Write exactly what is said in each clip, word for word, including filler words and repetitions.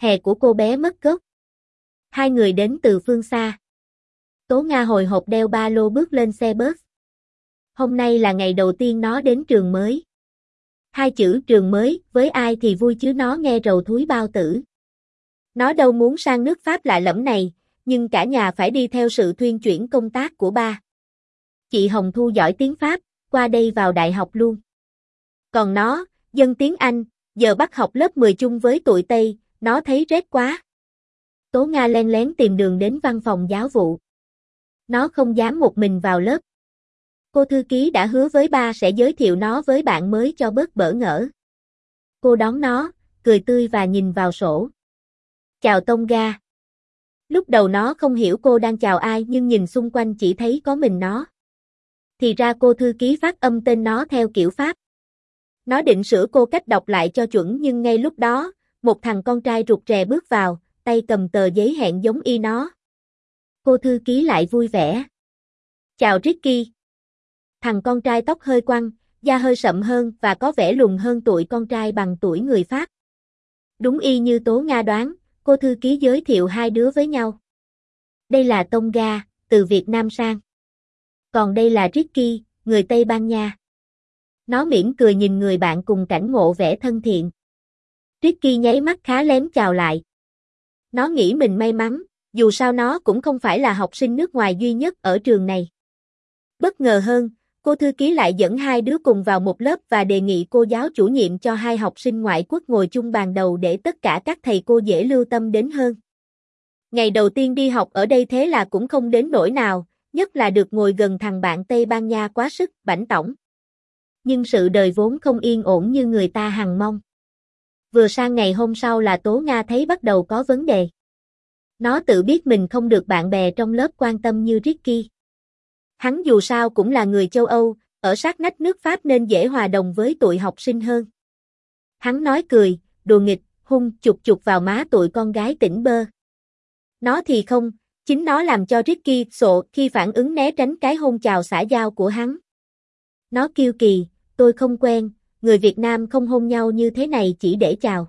Hè của cô bé mất gốc. Hai người đến từ phương xa. Tố Nga hồi hộp đeo ba lô bước lên xe bus. Hôm nay là ngày đầu tiên nó đến trường mới. Hai chữ trường mới, với ai thì vui chứ nó nghe rầu thúi bao tử. Nó đâu muốn sang nước Pháp lạ lẫm này, nhưng cả nhà phải đi theo sự thuyên chuyển công tác của ba. Chị Hồng Thu giỏi tiếng Pháp, qua đây vào đại học luôn. Còn nó, dân tiếng Anh, giờ bắt học lớp mười chung với tụi Tây, nó thấy rét quá. Tố Nga len lén tìm đường đến văn phòng giáo vụ. Nó không dám một mình vào lớp. Cô thư ký đã hứa với ba sẽ giới thiệu nó với bạn mới cho bớt bỡ ngỡ. Cô đón nó, cười tươi và nhìn vào sổ. Chào Tonga. Lúc đầu nó không hiểu cô đang chào ai nhưng nhìn xung quanh chỉ thấy có mình nó. Thì ra cô thư ký phát âm tên nó theo kiểu Pháp. Nó định sửa cô cách đọc lại cho chuẩn nhưng ngay lúc đó, một thằng con trai rụt rè bước vào, tay cầm tờ giấy hẹn giống y nó. Cô thư ký lại vui vẻ. Chào Ricky. Thằng con trai tóc hơi quăn, da hơi sậm hơn và có vẻ lùn hơn tụi con trai bằng tuổi người Pháp. Đúng y như Tố Nga đoán, cô thư ký giới thiệu hai đứa với nhau. Đây là Tonga, từ Việt Nam sang. Còn đây là Ricky, người Tây Ban Nha. Nó mỉm cười nhìn người bạn cùng cảnh ngộ vẻ thân thiện. Ricky nháy mắt khá lém chào lại. Nó nghĩ mình may mắn, dù sao nó cũng không phải là học sinh nước ngoài duy nhất ở trường này. Bất ngờ hơn, cô thư ký lại dẫn hai đứa cùng vào một lớp và đề nghị cô giáo chủ nhiệm cho hai học sinh ngoại quốc ngồi chung bàn đầu để tất cả các thầy cô dễ lưu tâm đến hơn. Ngày đầu tiên đi học ở đây thế là cũng không đến nỗi nào, nhất là được ngồi gần thằng bạn Tây Ban Nha quá sức, bảnh tỏng. Nhưng sự đời vốn không yên ổn như người ta hằng mong. Vừa sang ngày hôm sau là Tố Nga thấy bắt đầu có vấn đề. Nó tự biết mình không được bạn bè trong lớp quan tâm như Ricky. Hắn dù sao cũng là người châu Âu, ở sát nách nước Pháp nên dễ hòa đồng với tụi học sinh hơn. Hắn nói cười, đùa nghịch, hung chụp chụp vào má tụi con gái tỉnh bơ. Nó thì không, chính nó làm cho Ricky sộ khi phản ứng né tránh cái hôn chào xã giao của hắn. Nó kiêu kỳ, tôi không quen, người Việt Nam không hôn nhau như thế này chỉ để chào.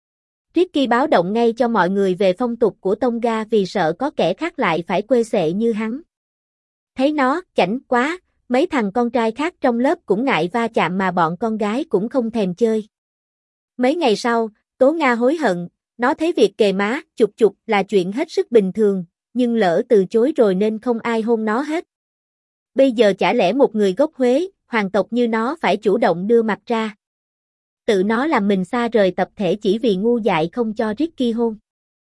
Ricky báo động ngay cho mọi người về phong tục của Tonga vì sợ có kẻ khác lại phải quê xệ như hắn. Thấy nó, chảnh quá, mấy thằng con trai khác trong lớp cũng ngại va chạm mà bọn con gái cũng không thèm chơi. Mấy ngày sau, Tố Nga hối hận, nó thấy việc kề má, chụp chụp là chuyện hết sức bình thường, nhưng lỡ từ chối rồi nên không ai hôn nó hết. Bây giờ chả lẽ một người gốc Huế, hoàng tộc như nó phải chủ động đưa mặt ra. Tự nó làm mình xa rời tập thể chỉ vì ngu dại không cho Ricky hôn.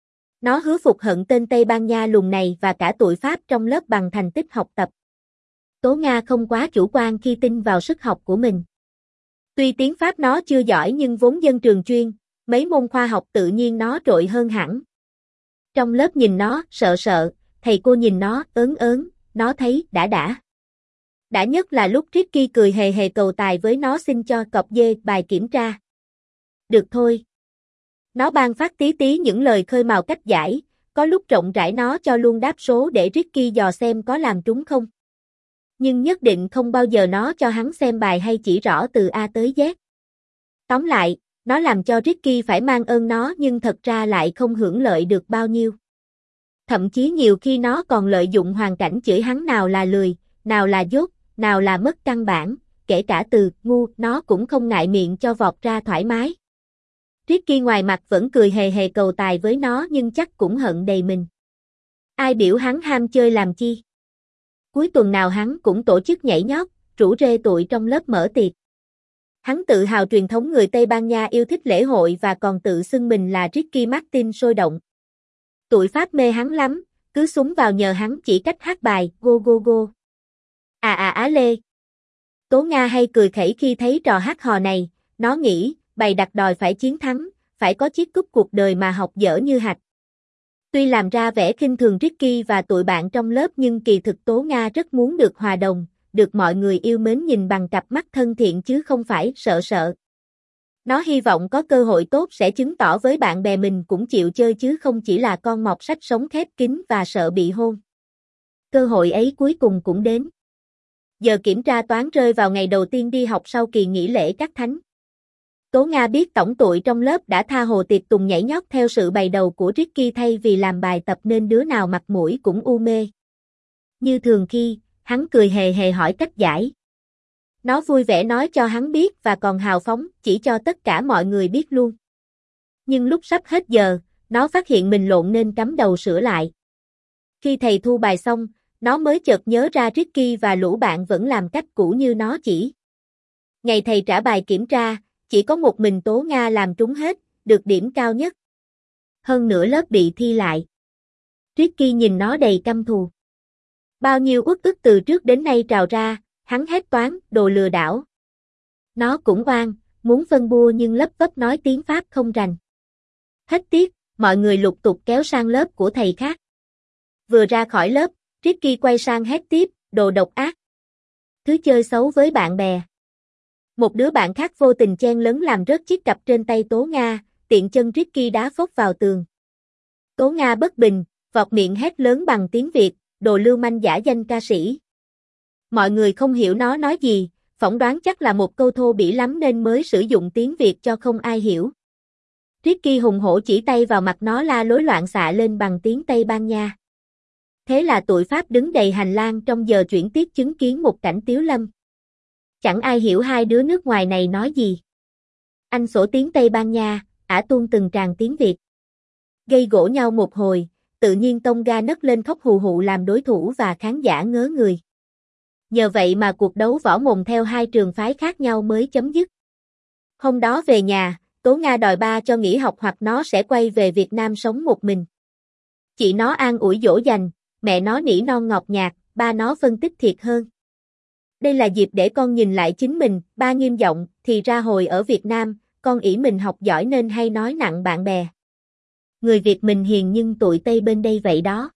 Nó hứa phục hận tên Tây Ban Nha lùn này và cả tụi Pháp trong lớp bằng thành tích học tập. Tố Nga không quá chủ quan khi tin vào sức học của mình. Tuy tiếng Pháp nó chưa giỏi nhưng vốn dân trường chuyên, mấy môn khoa học tự nhiên nó trội hơn hẳn. Trong lớp nhìn nó, sợ sợ, thầy cô nhìn nó, ớn ớn, nó thấy, đã đã. Đã nhất là lúc Ricky cười hề hề cầu tài với nó xin cho cọp dê bài kiểm tra. Được thôi. Nó ban phát tí tí những lời khơi mào cách giải, có lúc rộng rãi nó cho luôn đáp số để Ricky dò xem có làm trúng không. Nhưng nhất định không bao giờ nó cho hắn xem bài hay chỉ rõ từ A tới Z. Tóm lại, nó làm cho Ricky phải mang ơn nó nhưng thật ra lại không hưởng lợi được bao nhiêu. Thậm chí nhiều khi nó còn lợi dụng hoàn cảnh chửi hắn nào là lười, nào là dốt, nào là mất căn bản, kể cả từ ngu nó cũng không ngại miệng cho vọt ra thoải mái. Ricky ngoài mặt vẫn cười hề hề cầu tài với nó nhưng chắc cũng hận đầy mình. Ai biểu hắn ham chơi làm chi? Cuối tuần nào hắn cũng tổ chức nhảy nhót, rủ rê tụi trong lớp mở tiệc. Hắn tự hào truyền thống người Tây Ban Nha yêu thích lễ hội và còn tự xưng mình là Ricky Martin sôi động. Tụi Pháp mê hắn lắm, cứ súng vào nhờ hắn chỉ cách hát bài Go Go Go. À à á lê. Tố Nga hay cười khẩy khi thấy trò hát hò này, nó nghĩ, bày đặt đòi phải chiến thắng, phải có chiếc cúp cuộc đời mà học dở như hạch. Tuy làm ra vẻ khinh thường Ricky và tụi bạn trong lớp nhưng kỳ thực Tố Nga rất muốn được hòa đồng, được mọi người yêu mến nhìn bằng cặp mắt thân thiện chứ không phải sợ sợ. Nó hy vọng có cơ hội tốt sẽ chứng tỏ với bạn bè mình cũng chịu chơi chứ không chỉ là con mọt sách sống khép kín và sợ bị hôn. Cơ hội ấy cuối cùng cũng đến. Giờ kiểm tra toán rơi vào ngày đầu tiên đi học sau kỳ nghỉ lễ các thánh. Tố Nga biết tổng tụi trong lớp đã tha hồ tiệc tùng nhảy nhót theo sự bày đầu của Ricky thay vì làm bài tập nên đứa nào mặt mũi cũng u mê. Như thường khi, hắn cười hề hề hỏi cách giải. Nó vui vẻ nói cho hắn biết và còn hào phóng chỉ cho tất cả mọi người biết luôn. Nhưng lúc sắp hết giờ, nó phát hiện mình lộn nên cắm đầu sửa lại. Khi thầy thu bài xong, nó mới chợt nhớ ra Ricky và lũ bạn vẫn làm cách cũ như nó chỉ. Ngày thầy trả bài kiểm tra, chỉ có một mình Tố Nga làm trúng hết, được điểm cao nhất. Hơn nửa lớp bị thi lại. Ricky nhìn nó đầy căm thù. Bao nhiêu uất ức từ trước đến nay trào ra, hắn hét toáng, đồ lừa đảo. Nó cũng oan, muốn phân bua nhưng lấp vấp nói tiếng Pháp không rành. Hết tiết, mọi người lục tục kéo sang lớp của thầy khác. Vừa ra khỏi lớp, Ricky quay sang hét tiếp, đồ độc ác. Thứ chơi xấu với bạn bè. Một đứa bạn khác vô tình chen lấn làm rớt chiếc cặp trên tay Tố Nga, tiện chân Ricky đá phốc vào tường. Tố Nga bất bình, vọt miệng hét lớn bằng tiếng Việt, đồ lưu manh giả danh ca sĩ. Mọi người không hiểu nó nói gì, phỏng đoán chắc là một câu thô bỉ lắm nên mới sử dụng tiếng Việt cho không ai hiểu. Ricky hùng hổ chỉ tay vào mặt nó la lối loạn xạ lên bằng tiếng Tây Ban Nha. Thế là tụi Pháp đứng đầy hành lang trong giờ chuyển tiết chứng kiến một cảnh tiếu lâm. Chẳng ai hiểu hai đứa nước ngoài này nói gì. Anh sổ tiếng Tây Ban Nha, ả tuôn từng tràng tiếng Việt. Gây gổ nhau một hồi, tự nhiên Tonga nấc lên khóc hù hụ làm đối thủ và khán giả ngớ người. Nhờ vậy mà cuộc đấu võ mồm theo hai trường phái khác nhau mới chấm dứt. Hôm đó về nhà, Tố Nga đòi ba cho nghỉ học hoặc nó sẽ quay về Việt Nam sống một mình. Chị nó an ủi dỗ dành, mẹ nó nỉ non ngọt nhạt, ba nó phân tích thiệt hơn. Đây là dịp để con nhìn lại chính mình, ba nghiêm giọng, thì ra hồi ở Việt Nam, con ỷ mình học giỏi nên hay nói nặng bạn bè. Người Việt mình hiền nhưng tụi Tây bên đây vậy đó.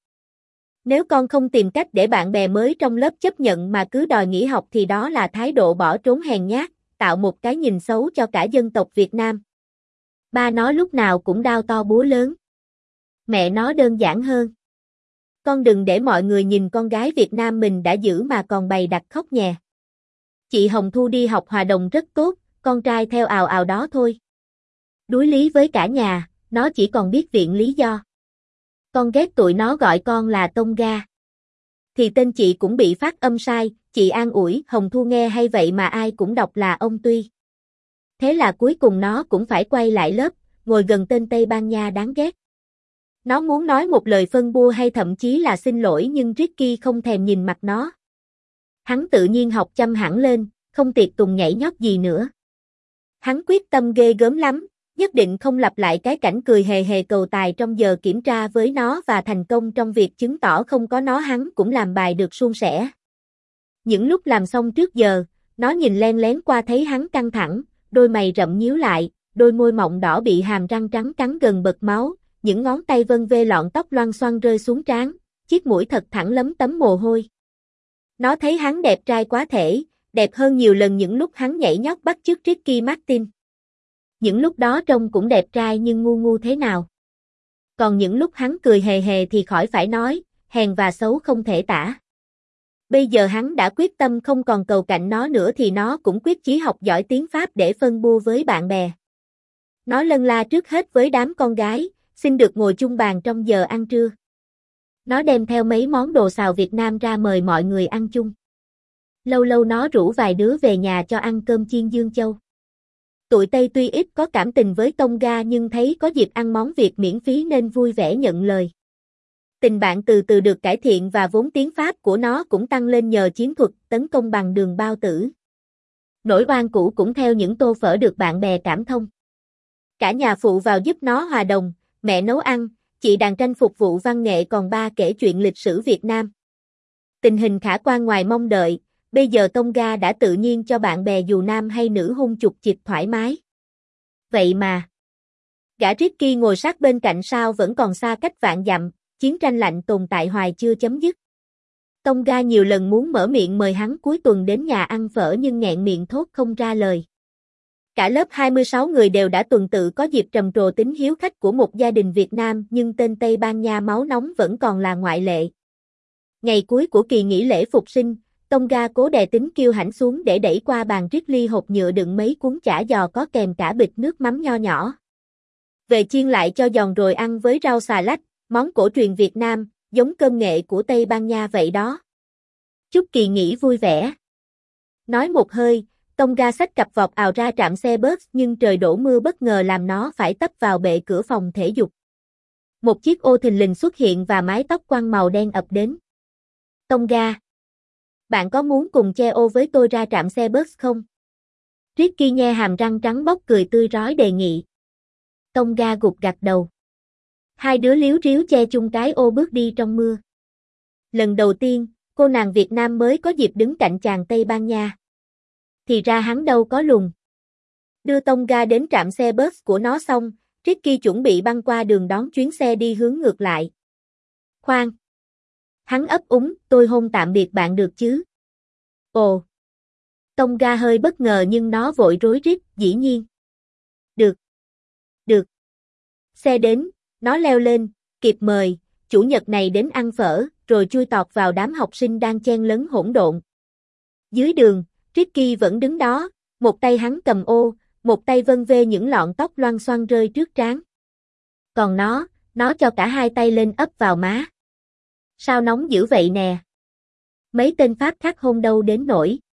Nếu con không tìm cách để bạn bè mới trong lớp chấp nhận mà cứ đòi nghỉ học thì đó là thái độ bỏ trốn hèn nhát, tạo một cái nhìn xấu cho cả dân tộc Việt Nam. Ba nó lúc nào cũng đao to búa lớn. Mẹ nó đơn giản hơn. Con đừng để mọi người nhìn con gái Việt Nam mình đã giữ mà còn bày đặt khóc nhè. Chị Hồng Thu đi học hòa đồng rất tốt, con trai theo ào ào đó thôi. Đối lý với cả nhà, nó chỉ còn biết viện lý do. Con ghét tụi nó gọi con là Tonga. Thì tên chị cũng bị phát âm sai, chị an ủi, Hồng Thu nghe hay vậy mà ai cũng đọc là ông Tuy. Thế là cuối cùng nó cũng phải quay lại lớp, ngồi gần tên Tây Ban Nha đáng ghét. Nó muốn nói một lời phân bua hay thậm chí là xin lỗi nhưng Ricky không thèm nhìn mặt nó. Hắn tự nhiên học chăm hẳn lên, không tiệc tùng nhảy nhót gì nữa. Hắn quyết tâm ghê gớm lắm, nhất định không lặp lại cái cảnh cười hề hề cầu tài trong giờ kiểm tra với nó và thành công trong việc chứng tỏ không có nó hắn cũng làm bài được suôn sẻ. Những lúc làm xong trước giờ, nó nhìn len lén qua thấy hắn căng thẳng, đôi mày rậm nhíu lại, đôi môi mọng đỏ bị hàm răng trắng cắn gần bật máu, những ngón tay vân vê lọn tóc loăn xoăn rơi xuống trán, chiếc mũi thật thẳng lấm tấm mồ hôi. Nó thấy hắn đẹp trai quá thể, đẹp hơn nhiều lần những lúc hắn nhảy nhót bắt chước Ricky Martin. Những lúc đó trông cũng đẹp trai nhưng ngu ngu thế nào. Còn những lúc hắn cười hề hề thì khỏi phải nói, hèn và xấu không thể tả. Bây giờ hắn đã quyết tâm không còn cầu cạnh nó nữa thì nó cũng quyết chí học giỏi tiếng Pháp để phân bua với bạn bè. Nó lân la trước hết với đám con gái, xin được ngồi chung bàn trong giờ ăn trưa. Nó đem theo mấy món đồ xào Việt Nam ra mời mọi người ăn chung. Lâu lâu nó rủ vài đứa về nhà cho ăn cơm chiên Dương Châu. Tụi Tây tuy ít có cảm tình với Tonga nhưng thấy có dịp ăn món Việt miễn phí nên vui vẻ nhận lời. Tình bạn từ từ được cải thiện và vốn tiếng Pháp của nó cũng tăng lên nhờ chiến thuật tấn công bằng đường bao tử. Nỗi oan cũ cũng theo những tô phở được bạn bè cảm thông. Cả nhà phụ vào giúp nó hòa đồng, mẹ nấu ăn, chị đàn tranh phục vụ văn nghệ còn ba kể chuyện lịch sử Việt Nam. Tình hình khả quan ngoài mong đợi, bây giờ Tonga đã tự nhiên cho bạn bè dù nam hay nữ hung chục chịch thoải mái. Vậy mà, gã Ricky ngồi sát bên cạnh sao vẫn còn xa cách vạn dặm, chiến tranh lạnh tồn tại hoài chưa chấm dứt. Tonga nhiều lần muốn mở miệng mời hắn cuối tuần đến nhà ăn phở nhưng nghẹn miệng thốt không ra lời. Cả lớp hai mươi sáu người đều đã tuần tự có dịp trầm trồ tính hiếu khách của một gia đình Việt Nam nhưng tên Tây Ban Nha máu nóng vẫn còn là ngoại lệ. Ngày cuối của kỳ nghỉ lễ Phục sinh, Tonga cố đè tính kiêu hãnh xuống để đẩy qua bàn Ridley hộp nhựa đựng mấy cuốn chả giò có kèm cả bịch nước mắm nho nhỏ. Về chiên lại cho giòn rồi ăn với rau xà lách, món cổ truyền Việt Nam, giống cơm nghệ của Tây Ban Nha vậy đó. Chúc kỳ nghỉ vui vẻ. Nói một hơi, Tonga xách cặp vọt ào ra trạm xe bus nhưng trời đổ mưa bất ngờ làm nó phải tấp vào bệ cửa phòng thể dục. Một chiếc ô thình lình xuất hiện và mái tóc quăn màu đen ập đến. Tonga, bạn có muốn cùng che ô với tôi ra trạm xe bus không? Ricky nhe hàm răng trắng bóc cười tươi rói đề nghị. Tonga gục gặt đầu. Hai đứa líu ríu che chung cái ô bước đi trong mưa. Lần đầu tiên, cô nàng Việt Nam mới có dịp đứng cạnh chàng Tây Ban Nha. Thì ra hắn đâu có lùn. Đưa Tonga đến trạm xe bus của nó xong, Ricky chuẩn bị băng qua đường đón chuyến xe đi hướng ngược lại. Khoan! Hắn ấp úng, tôi hôn tạm biệt bạn được chứ? Ồ! Tonga hơi bất ngờ nhưng nó vội rối rít, dĩ nhiên. Được. Được. Xe đến, nó leo lên, kịp mời, chủ nhật này đến ăn phở, rồi chui tọt vào đám học sinh đang chen lấn hỗn độn. Dưới đường, Ricky vẫn đứng đó, một tay hắn cầm ô, một tay vân vê những lọn tóc loang xoăn rơi trước trán. Còn nó, nó cho cả hai tay lên ấp vào má. Sao nóng dữ vậy nè? Mấy tên Pháp khác hôn đâu đến nổi.